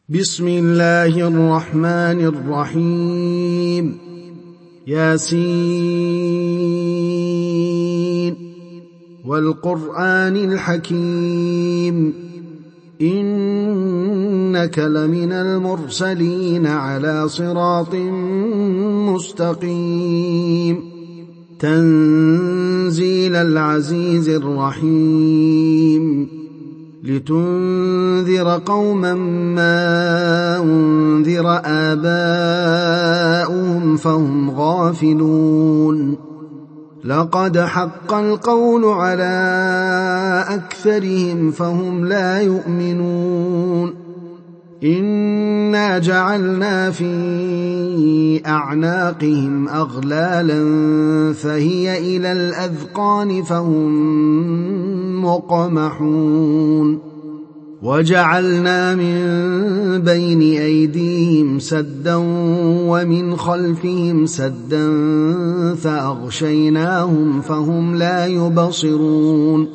بسم الله الرحمن الرحيم. ياسين والقرآن الحكيم إنك لمن المرسلين على صراط مستقيم تنزيل العزيز الرحيم لتنذر قوما ما أنذر آباؤهم فهم غافلون لقد حق القول على أكثرهم فهم لا يؤمنون إنا جعلنا في أعناقهم أغلالا فهي إلى الأذقان فهم مقمحون وجعلنا من بين أيديهم سدا ومن خلفهم سدا فأغشيناهم فهم لا يبصرون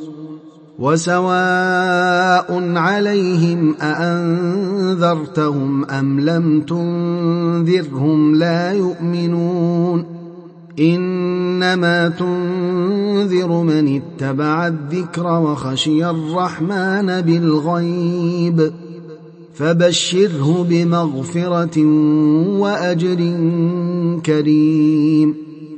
وسواء عليهم أأنذرتهم أم لم تنذرهم لا يؤمنون إنما تنذر من اتبع الذكر وخشي الرحمن بالغيب فبشره بمغفرة وأجر كريم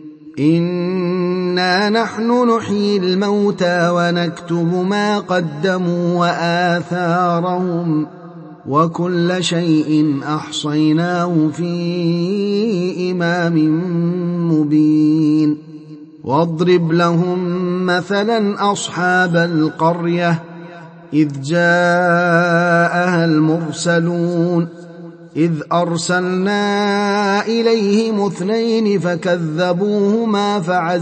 إنا نحن نحيي الموتى ونكتب ما قدموا وآثارهم وكل شيء أحصيناه في إمام مبين واضرب لهم مثلا أصحاب القرية إذ جاءها المرسلون إذ أرسلنا إليهم 2 فكذبوهما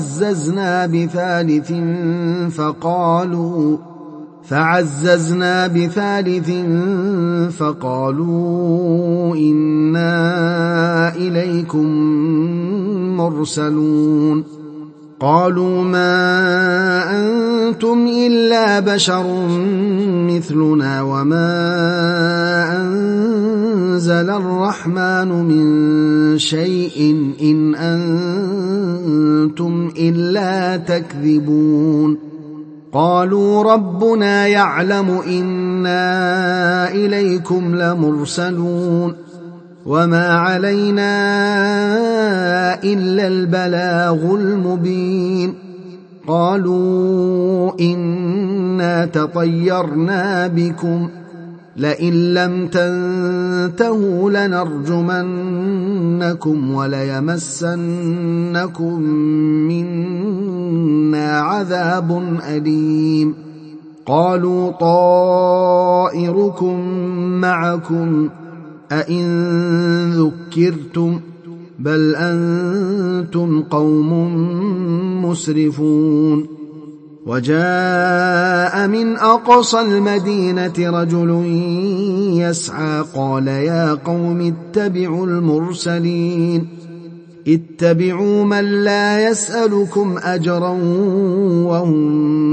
فعززنا بثالث فقالوا إنا إليكم مرسلون قالوا ما أنتم إلا بشر مثلنا وما أنزل الرحمن من شيء إن أنتم إلا تكذبون قالوا ربنا يعلم إنا إليكم لمرسلون وما علينا إلا البلاغ المبين قالوا إنا تطيرنا بكم لئن لم تنتهوا لنرجمنكم وليمسنكم منا عذاب أليم قالوا طائركم معكم أئن ذكرتم بل أنتم قوم مسرفون وجاء من أقصى المدينة رجل يسعى قال يا قوم اتبعوا المرسلين اتبعوا من لا يسألكم أجرا وهم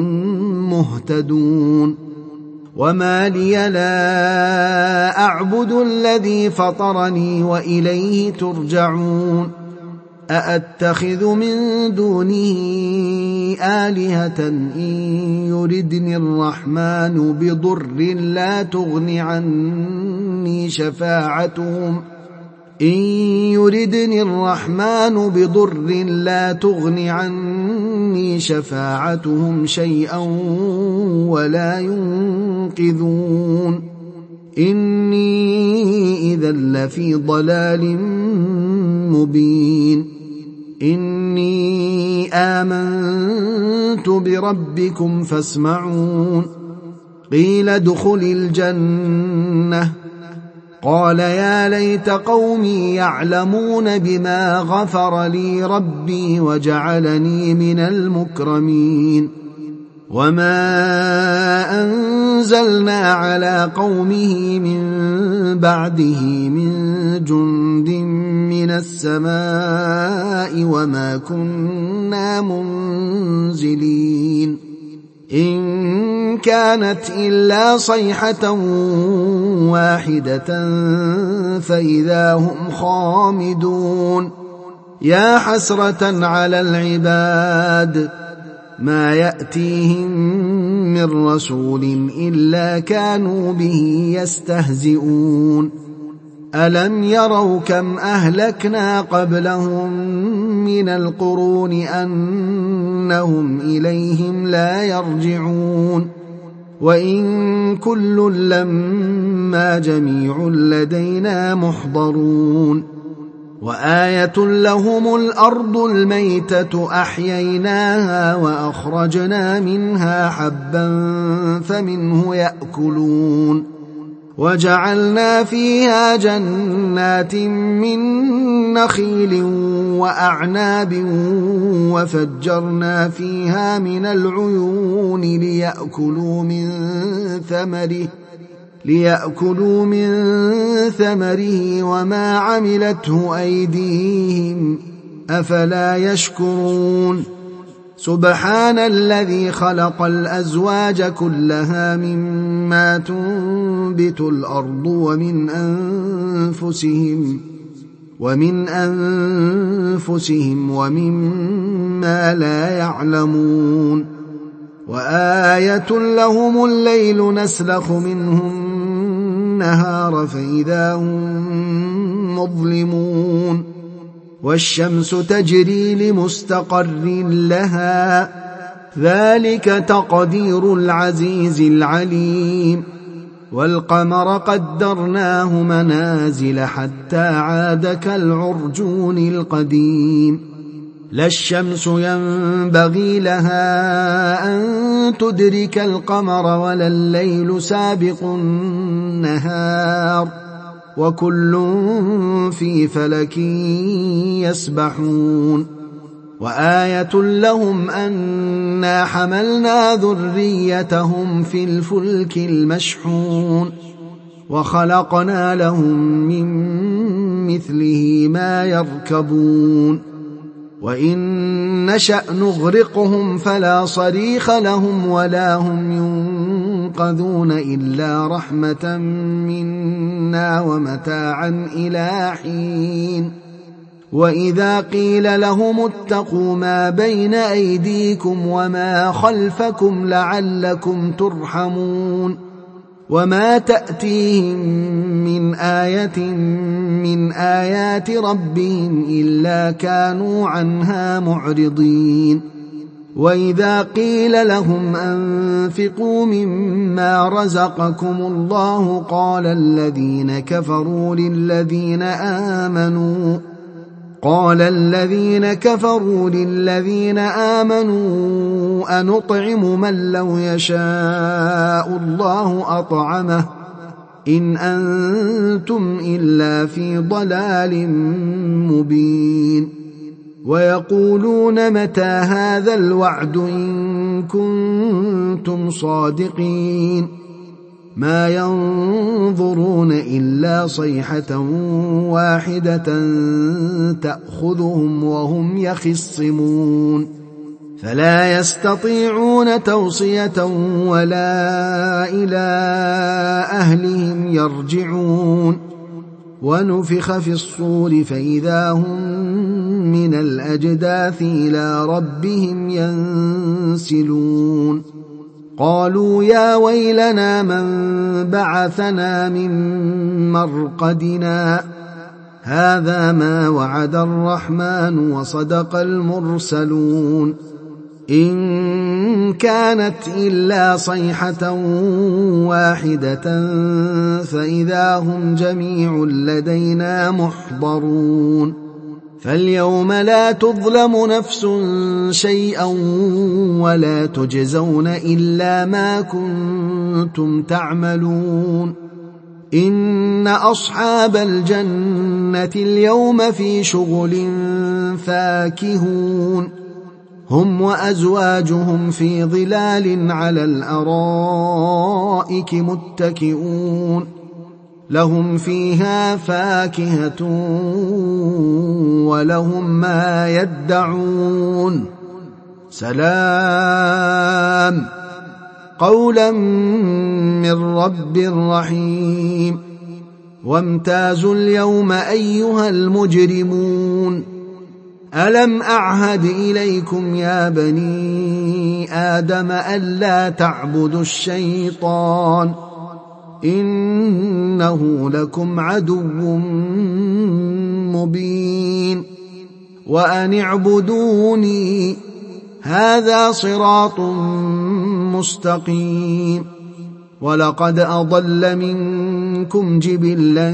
مهتدون وما لي لا أعبد الذي فطرني وإليه ترجعون أأتخذ من دونه آلهة إن يردني الرحمن بضر لا تغن عني شفاعتهم شيئا ولا ينقذون إني إذا لفي ضلال مبين إني آمنت بربكم فاسمعون قيل ادخل الجنة قال يا ليت قومي يعلمون بما غفر لي ربي وجعلني من المكرمين وما أنزلنا على قومه من بعده من جند من السماء وما كنا منزلين إن كانت إلا صيحة واحدة فإذا هم خامدون يا حسرة على العباد ما يأتيهم من رسول إلا كانوا به يستهزئون ألم يروا كم أهلكنا قبلهم من القرون أنهم إليهم لا يرجعون وإن كل لما جميع لدينا محضرون وآية لهم الأرض الميتة أحييناها وأخرجنا منها حبا فمنه يأكلون وجعلنا فيها جنات من نخيل وأعناب وفجرنا فيها من العيون ليأكلوا من ثمره وما عملته أيديهم أفلا يشكرون سبحان الذي خلق الأزواج كلها مما تنبت الأرض ومن أنفسهم ومما لا يعلمون وآية لهم الليل نسلخ منه النهار فإذا هم مظلمون والشمس تجري لمستقر لها ذلك تقدير العزيز العليم والقمر قدرناه منازل حتى عاد كالعرجون القديم لا الشمس ينبغي لها أن تدرك القمر ولا الليل سابق النهار وكل في فلك يسبحون وآية لهم أنا حملنا ذريتهم في الفلك المشحون وخلقنا لهم من مثله ما يركبون وإن نشأ نغرقهم فلا صريخ لهم ولا هم ينقذون إلا رحمة منا ومتاعا إلى حين وإذا قيل لهم اتقوا ما بين أيديكم وما خلفكم لعلكم ترحمون وما تأتيهم من آية من آيات ربهم إلا كانوا عنها معرضين وإذا قيل لهم أنفقوا مما رزقكم الله قال الذين كفروا للذين آمنوا أنطعم من لو يشاء الله أطعمه إن أنتم إلا في ضلال مبين ويقولون متى هذا الوعد إن كنتم صادقين ما ينظرون إلا صيحة واحدة تأخذهم وهم يخصمون فلا يستطيعون توصية ولا إلى أهلهم يرجعون ونفخ في الصور فإذا هم من الأجداث إلى ربهم ينسلون قالوا يا ويلنا من بعثنا من مرقدنا هذا ما وعد الرحمن وصدق المرسلون إن كانت إلا صيحة واحدة فإذا هم جميع لدينا محضرون فاليوم لا تظلم نفس شيئا ولا تجزون إلا ما كنتم تعملون إن أصحاب الجنة اليوم في شغل فاكهون هم وأزواجهم في ظلال على الأرائك متكئون لهم فيها فاكهة ولهم ما يدعون سلام قولا من رب رحيم وامتازوا اليوم أيها المجرمون ألم أعهد إليكم يا بني آدم ألا تعبدوا الشيطان إنه لكم عدو مبين وأن اعبدوني هذا صراط مستقيم ولقد أضل منكم جبلا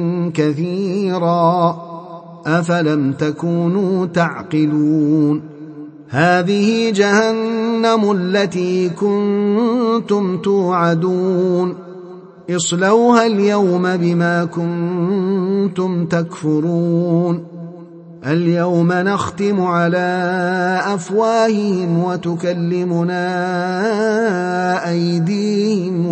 كثيرا أفلم تكونوا تعقلون هذه جهنم التي كنتم توعدون اصلوها اليوم بما كنتم تكفرون اليوم نختم على أفواههم وتكلمنا أيديهم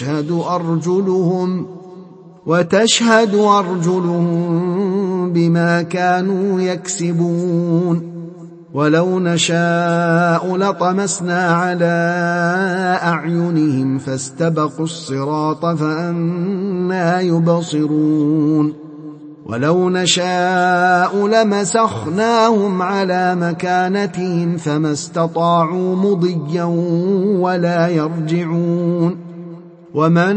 وتشهد أرجلهم بما كانوا يكسبون ولو نشاء لطمسنا على أعينهم فاستبقوا الصراط فأنى يبصرون ولو نشاء لمسخناهم على مكانتهم فما استطاعوا مضيا ولا يرجعون ومن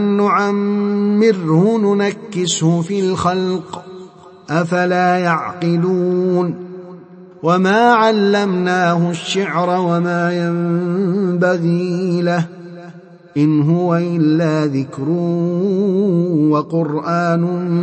نعمره ننكسه في الخلق أفلا يعقلون وما علمناه الشعر وما ينبغي له إن هو إلا ذكر وقرآن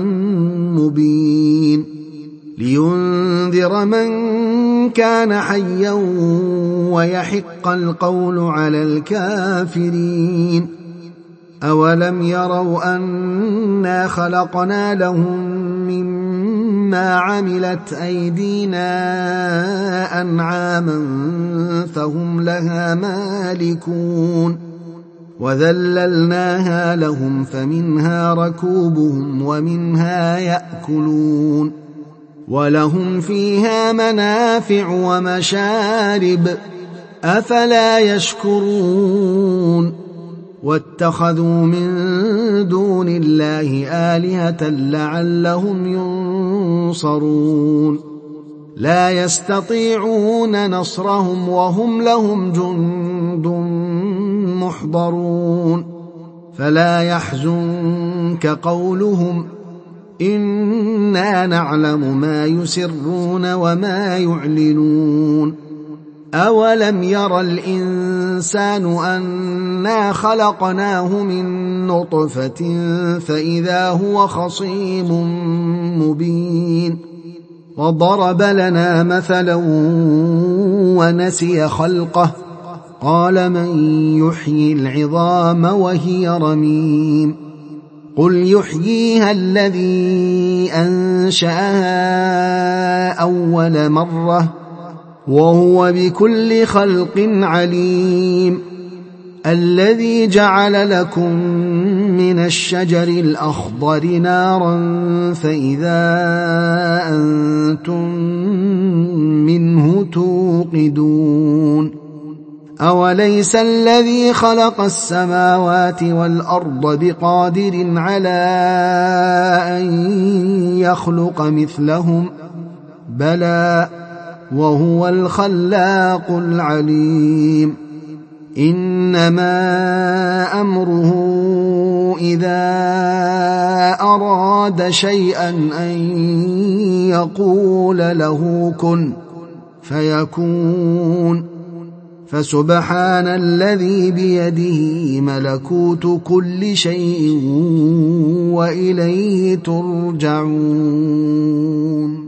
مبين لينذر من كان حيا ويحق القول على الكافرين أولم يروا أنا خلقنا لهم مما عملت أيدينا أنعاما فهم لها مالكون وذللناها لهم فمنها ركوبهم ومنها يأكلون ولهم فيها منافع ومشارب أفلا يشكرون واتخذوا من دون الله آلهة لعلهم ينصرون لا يستطيعون نصرهم وهم لهم جند محضرون فلا يحزنك قولهم إنا نعلم ما يسرون وما يعلنون أولم ير الإنسان أنا خلقناه من نطفة فإذا هو خصيم مبين وضرب لنا مثلا ونسي خلقه قال من يحيي العظام وهي رميم قل يحييها الذي أنشأها أول مرة وهو بكل خلق عليم الذي جعل لكم من الشجر الأخضر نارا فإذا أنتم منه توقدون أوليس الذي خلق السماوات والأرض بقادر على أن يخلق مثلهم بلى وهو الخلاق العليم إنما أمره إذا أراد شيئا أن يقول له كن فيكون فسبحان الذي بيده ملكوت كل شيء وإليه ترجعون